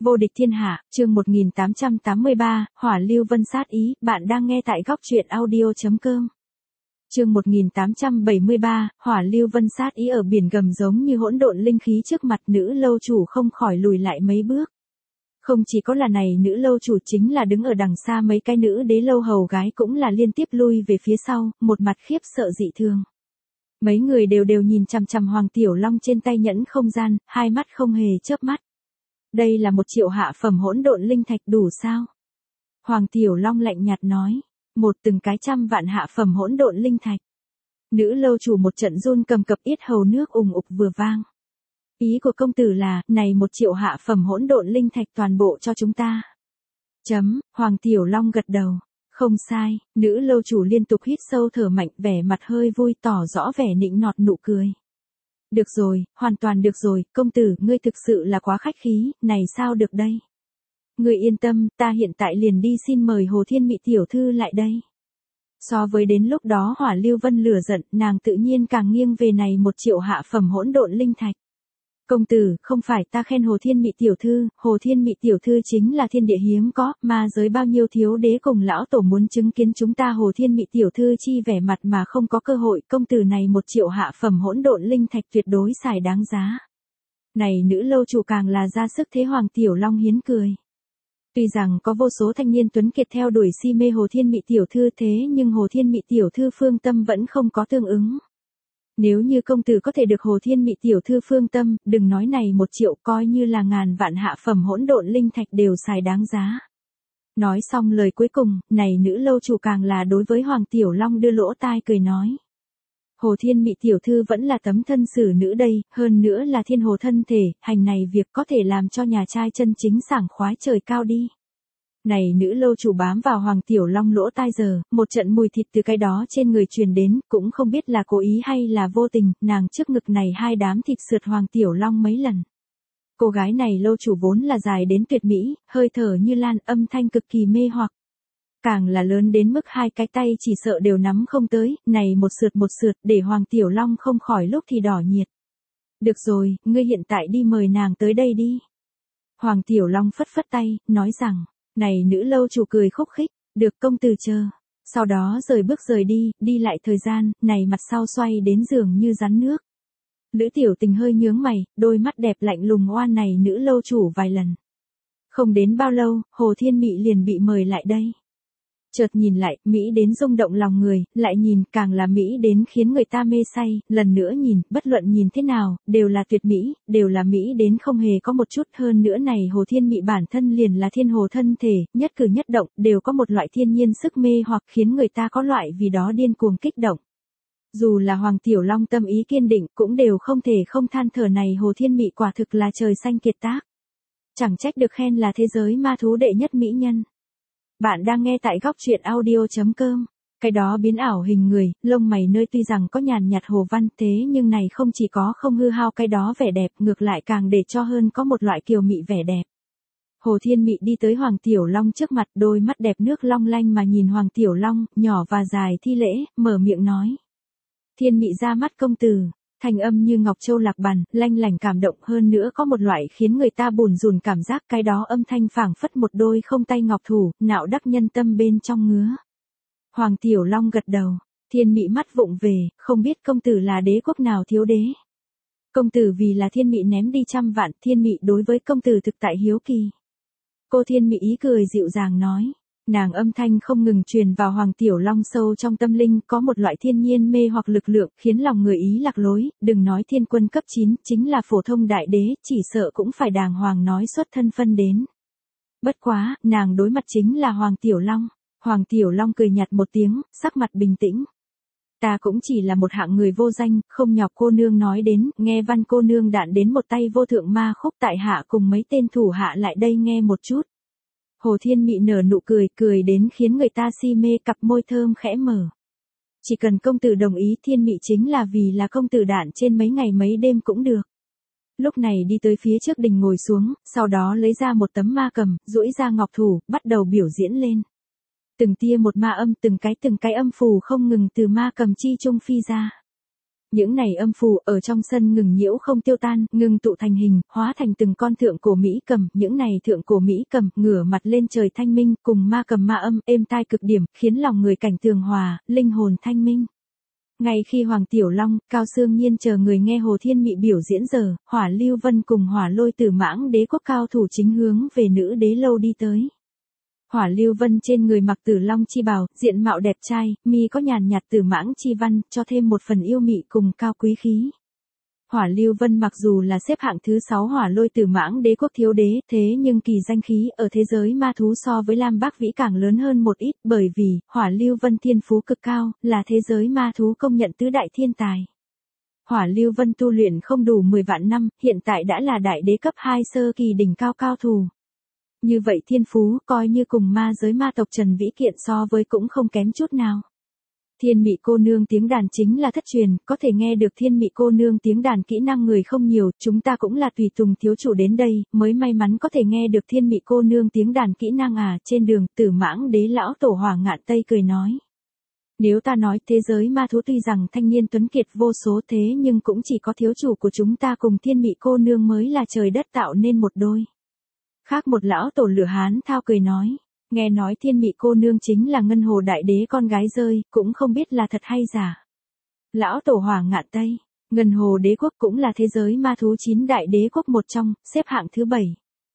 Vô địch thiên hạ, chương 1883, Hỏa Lưu Vân sát ý, bạn đang nghe tại góc truyện audio.com. Chương 1873, Hỏa Lưu Vân sát ý ở biển gầm giống như hỗn độn linh khí trước mặt nữ lâu chủ không khỏi lùi lại mấy bước. Không chỉ có là này nữ lâu chủ chính là đứng ở đằng xa mấy cái nữ đế lâu hầu gái cũng là liên tiếp lui về phía sau, một mặt khiếp sợ dị thường. Mấy người đều nhìn chằm chằm Hoàng Tiểu Long trên tay nhẫn không gian, hai mắt không hề chớp mắt. Đây là 1 triệu hạ phẩm hỗn độn linh thạch đủ sao? Hoàng Tiểu Long lạnh nhạt nói, từng cái trăm vạn hạ phẩm hỗn độn linh thạch. Nữ lâu chủ một trận run cầm cập, yết hầu nước ùng ục vừa vang. Ý của công tử là, này 1 triệu hạ phẩm hỗn độn linh thạch toàn bộ cho chúng ta. Hoàng Tiểu Long gật đầu. Không sai, nữ lâu chủ liên tục hít sâu thở mạnh, vẻ mặt hơi vui, tỏ rõ vẻ nịnh nọt nụ cười. Được rồi, hoàn toàn được rồi, công tử, ngươi thực sự là quá khách khí, này sao được đây? Ngươi yên tâm, ta hiện tại liền đi xin mời Hồ Thiên Mị tiểu thư lại đây. So với đến lúc đó Hỏa Lưu Vân lửa giận, nàng tự nhiên càng nghiêng về này 1 triệu hạ phẩm hỗn độn linh thạch. Công tử, không phải ta khen Hồ Thiên Mị tiểu thư, Hồ Thiên Mị tiểu thư chính là thiên địa hiếm có, mà giới bao nhiêu thiếu đế cùng lão tổ muốn chứng kiến chúng ta Hồ Thiên Mị tiểu thư chi vẻ mặt mà không có cơ hội, công tử này 1 triệu hạ phẩm hỗn độn linh thạch tuyệt đối xài đáng giá. Này nữ lâu chủ càng là ra sức thế. Hoàng Tiểu Long hiến cười. Tuy rằng có vô số thanh niên tuấn kiệt theo đuổi si mê Hồ Thiên Mị tiểu thư thế nhưng Hồ Thiên Mị tiểu thư phương tâm vẫn không có tương ứng. Nếu như công tử có thể được Hồ Thiên Mị tiểu thư phương tâm, đừng nói này 1 triệu, coi như là ngàn vạn hạ phẩm hỗn độn linh thạch đều xài đáng giá. Nói xong lời cuối cùng, này nữ lâu chủ càng là đối với Hoàng Tiểu Long đưa lỗ tai cười nói. Hồ Thiên Mị tiểu thư vẫn là tấm thân xử nữ đây, hơn nữa là thiên hồ thân thể, hành này việc có thể làm cho nhà trai chân chính sảng khoái trời cao đi. Này nữ lâu chủ bám vào Hoàng Tiểu Long lỗ tai giờ, một trận mùi thịt từ cái đó trên người truyền đến, cũng không biết là cố ý hay là vô tình, nàng trước ngực này hai đám thịt sượt Hoàng Tiểu Long mấy lần. Cô gái này lâu chủ vốn là dài đến tuyệt mỹ, hơi thở như lan, âm thanh cực kỳ mê hoặc. Càng là lớn đến mức hai cái tay chỉ sợ đều nắm không tới, này một sượt để Hoàng Tiểu Long không khỏi lúc thì đỏ nhiệt. Được rồi, ngươi hiện tại đi mời nàng tới đây đi. Hoàng Tiểu Long phất phất tay, nói rằng, này nữ lâu chủ cười khúc khích, được công tử chờ. Sau đó rời đi, đi lại thời gian, này mặt sau xoay đến giường như rắn nước. Lữ Tiểu Tình hơi nhướng mày, đôi mắt đẹp lạnh lùng oan này nữ lâu chủ vài lần. Không đến bao lâu, Hồ Thiên Mị liền bị mời lại đây. Chợt nhìn lại, Mỹ đến rung động lòng người, lại nhìn, càng là Mỹ đến khiến người ta mê say, lần nữa nhìn, bất luận nhìn thế nào, đều là tuyệt mỹ, đều là Mỹ đến không hề có một chút hơn nữa này Hồ Thiên Mị bản thân liền là thiên hồ thân thể, nhất cử nhất động, đều có một loại thiên nhiên sức mê hoặc khiến người ta có loại vì đó điên cuồng kích động. Dù là Hoàng Tiểu Long tâm ý kiên định, cũng đều không thể không than thở này Hồ Thiên Mị quả thực là trời xanh kiệt tác. Chẳng trách được khen là thế giới ma thú đệ nhất mỹ nhân. Bạn đang nghe tại góc truyện audio.com. Cái đó biến ảo hình người, lông mày nơi tuy rằng có nhàn nhạt hồ văn thế nhưng này không chỉ có không hư hao cái đó vẻ đẹp, ngược lại càng để cho hơn có một loại kiều mị vẻ đẹp. Hồ Thiên Mị đi tới Hoàng Tiểu Long trước mặt, đôi mắt đẹp nước long lanh mà nhìn Hoàng Tiểu Long, nhỏ và dài thi lễ, mở miệng nói. Thiên Mị ra mắt công tử. Thanh âm như ngọc châu lạc bàn, lanh lành cảm động, hơn nữa có một loại khiến người ta bùn rùn cảm giác, cái đó âm thanh phảng phất một đôi không tay ngọc thủ, nạo đắc nhân tâm bên trong ngứa. Hoàng Tiểu Long gật đầu, Thiên Mị mắt vụng về, không biết công tử là đế quốc nào thiếu đế. Công tử vì là Thiên Mị ném đi trăm vạn, Thiên Mị đối với công tử thực tại hiếu kỳ. Cô Thiên Mị ý cười dịu dàng nói. Nàng âm thanh không ngừng truyền vào Hoàng Tiểu Long sâu trong tâm linh, có một loại thiên nhiên mê hoặc lực lượng, khiến lòng người ý lạc lối, đừng nói thiên quân cấp 9, chính là phổ thông đại đế, chỉ sợ cũng phải đàng hoàng nói xuất thân phân đến. Bất quá, nàng đối mặt chính là Hoàng Tiểu Long. Hoàng Tiểu Long cười nhạt một tiếng, sắc mặt bình tĩnh. Ta cũng chỉ là một hạng người vô danh, không nhọc cô nương nói đến, nghe văn cô nương đạn đến một tay vô thượng ma khúc, tại hạ cùng mấy tên thủ hạ lại đây nghe một chút. Hồ Thiên Mị nở nụ cười, cười đến khiến người ta si mê, cặp môi thơm khẽ mở. Chỉ cần công tử đồng ý, Thiên Mị chính là vì là công tử đạn trên mấy ngày mấy đêm cũng được. Lúc này đi tới phía trước đình ngồi xuống, sau đó lấy ra một tấm ma cầm, duỗi ra ngọc thủ, bắt đầu biểu diễn lên. Từng tia một ma âm, từng cái âm phù không ngừng từ ma cầm chi trung phi ra. Những này âm phù ở trong sân ngừng nhiễu không tiêu tan, ngừng tụ thành hình, hóa thành từng con thượng cổ Mỹ cầm, những này thượng cổ Mỹ cầm, ngửa mặt lên trời thanh minh, cùng ma cầm ma âm, êm tai cực điểm, khiến lòng người cảnh tường hòa, linh hồn thanh minh. Ngay khi Hoàng Tiểu Long, Cao Xương Nhiên chờ người nghe Hồ Thiên Mị biểu diễn giờ, Hỏa Lưu Vân cùng Hỏa Lôi Tử Mãng đế quốc cao thủ chính hướng về nữ đế lâu đi tới. Hỏa Lưu Vân trên người mặc Tử Long chi bào, diện mạo đẹp trai, mi có nhàn nhạt Tử Mãng chi văn, cho thêm một phần yêu mị cùng cao quý khí. Hỏa Lưu Vân mặc dù là xếp hạng thứ 6 Hỏa Lôi Tử Mãng đế quốc thiếu đế, thế nhưng kỳ danh khí ở thế giới ma thú so với Lam Bác Vĩ càng lớn hơn một ít, bởi vì Hỏa Lưu Vân thiên phú cực cao, là thế giới ma thú công nhận tứ đại thiên tài. Hỏa Lưu Vân tu luyện không đủ 10 vạn năm, hiện tại đã là đại đế cấp 2 sơ kỳ đỉnh cao cao thủ. Như vậy thiên phú, coi như cùng ma giới ma tộc Trần Vĩ Kiện so với cũng không kém chút nào. Thiên Mị cô nương tiếng đàn chính là thất truyền, có thể nghe được Thiên Mị cô nương tiếng đàn kỹ năng người không nhiều, chúng ta cũng là tùy tùng thiếu chủ đến đây, mới may mắn có thể nghe được Thiên Mị cô nương tiếng đàn kỹ năng à. Trên đường, Tử Mãng đế lão tổ Hỏa Ngạn Tây cười nói. Nếu ta nói thế giới ma thú tuy rằng thanh niên tuấn kiệt vô số thế nhưng cũng chỉ có thiếu chủ của chúng ta cùng Thiên Mị cô nương mới là trời đất tạo nên một đôi. Khác một lão tổ Lửa Hán Thao cười nói. Nghe nói Thiên Mị cô nương chính là Ngân Hồ đại đế con gái rơi, cũng không biết là thật hay giả. Lão tổ Hỏa Ngạn Tây, Ngân Hồ đế quốc cũng là thế giới ma thú 9 đại đế quốc một trong, xếp hạng thứ 7.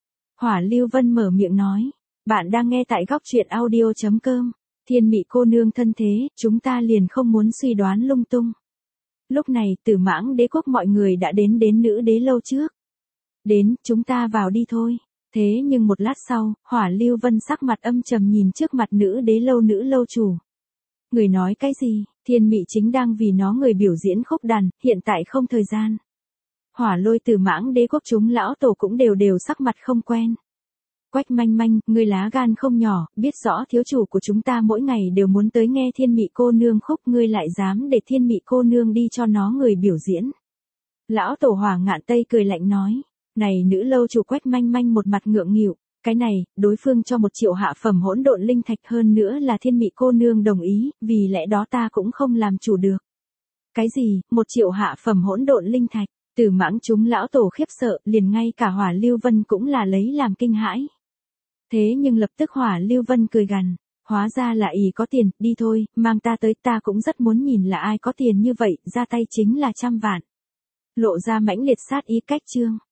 Hỏa Lưu Vân mở miệng nói, bạn đang nghe tại góc truyện audio.com. Thiên Mị cô nương thân thế, chúng ta liền không muốn suy đoán lung tung. Lúc này, Tử Mãng đế quốc mọi người đã đến nữ đế lâu trước. Đến, chúng ta vào đi thôi. Thế nhưng một lát sau, Hỏa Lưu Vân sắc mặt âm trầm nhìn trước mặt nữ lâu chủ. Người nói cái gì? Thiên Mị chính đang vì nó người biểu diễn khúc đàn, hiện tại không thời gian. Hỏa Lôi Tử Mãng đế quốc chúng lão tổ cũng đều sắc mặt không quen. Quách Manh Manh, người lá gan không nhỏ, biết rõ thiếu chủ của chúng ta mỗi ngày đều muốn tới nghe Thiên Mị cô nương khúc, ngươi lại dám để Thiên Mị cô nương đi cho nó người biểu diễn. Lão tổ Hỏa Ngạn Tây cười lạnh nói. Này nữ lâu chủ Quách Manh Manh một mặt ngượng nghịu, cái này, đối phương cho 1 triệu hạ phẩm hỗn độn linh thạch, hơn nữa là Thiên Mị cô nương đồng ý, vì lẽ đó ta cũng không làm chủ được. Cái gì, 1 triệu hạ phẩm hỗn độn linh thạch? Tử Mãng chúng lão tổ khiếp sợ, liền ngay cả Hỏa Lưu Vân cũng là lấy làm kinh hãi. Thế nhưng lập tức Hỏa Lưu Vân cười gằn, hóa ra là ý có tiền, đi thôi, mang ta tới, ta cũng rất muốn nhìn là ai có tiền như vậy, ra tay chính là 100 vạn. Lộ ra mãnh liệt sát ý cách chương.